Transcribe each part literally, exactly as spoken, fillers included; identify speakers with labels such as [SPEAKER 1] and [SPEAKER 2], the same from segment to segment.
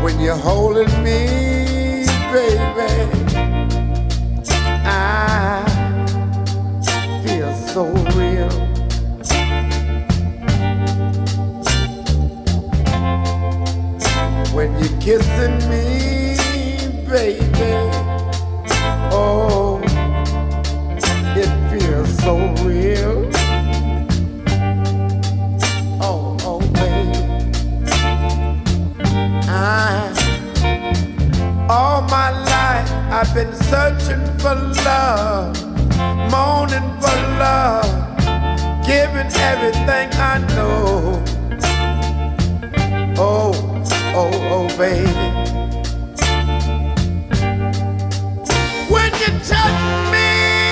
[SPEAKER 1] when you're holding me, baby, I feel so real. When you're kissing me, baby, oh, it feels so real. Oh, oh, baby, I, all my life I've been searching for love, moaning for love, giving everything I know. Oh, oh, oh, baby, when you touch me,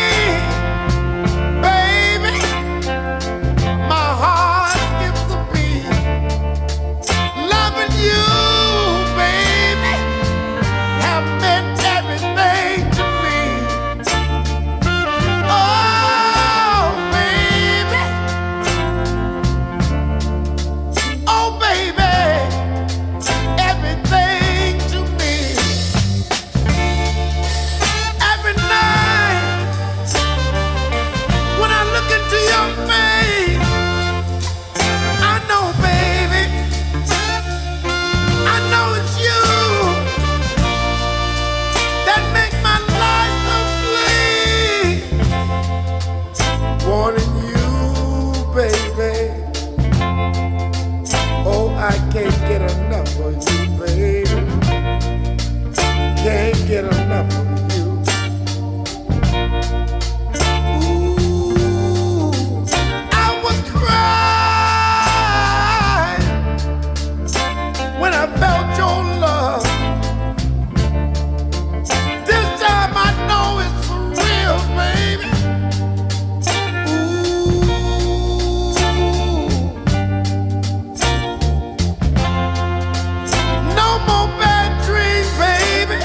[SPEAKER 1] baby, my heart skips a beat. Loving you, baby, have meant everything to me. Oh, baby, oh, baby, everything to me. Every night when I look into your face, I know, baby, I know it's you that make my life complete. Wanting you, baby, oh, I can't get enough of you, baby. Can't get enough of you. Ooh, I was crying when I felt your love. This time I know it's for real, baby. No more bad dreams, baby.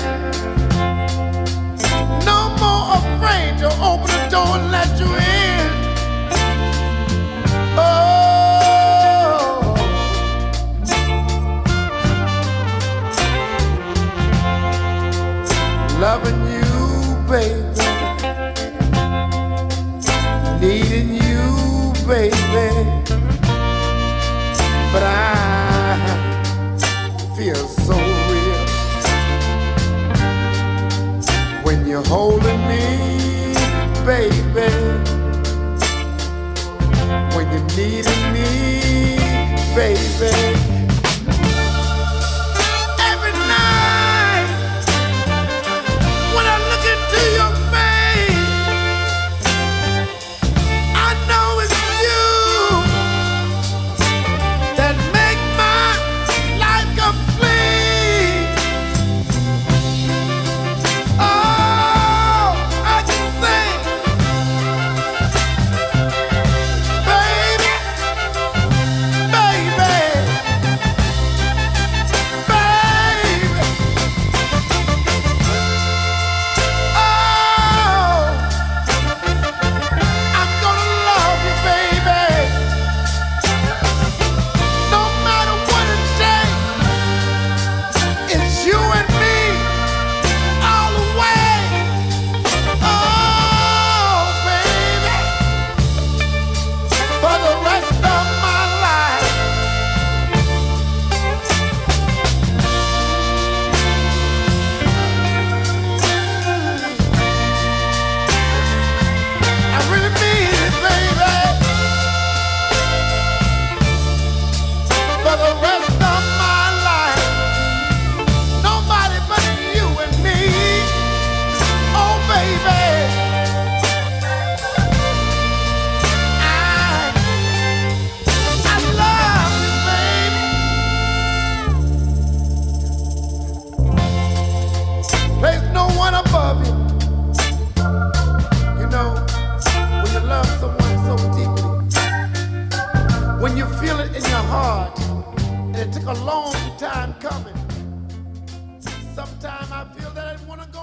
[SPEAKER 1] No more afraid to open the door and let you in. Oh, loving you, baby, needing you, baby, but I feel so real when you're holding me, baby, when you're needing me, baby. Every night when I look into your face, I know it's you that make my life complete. Oh, I can sing, baby, baby, baby. Oh, I'm gonna love you, baby, no matter what it takes. It's you and me all the way. Oh, baby, for the rest of my life. I really mean it, baby, for the rest of my life. Nobody but you and me. Oh, baby, I, I love you, baby. There's no one above you. You know, when you love someone so deeply, when you feel it in your heart, and it took a long time coming. Sometimes I feel that I want to go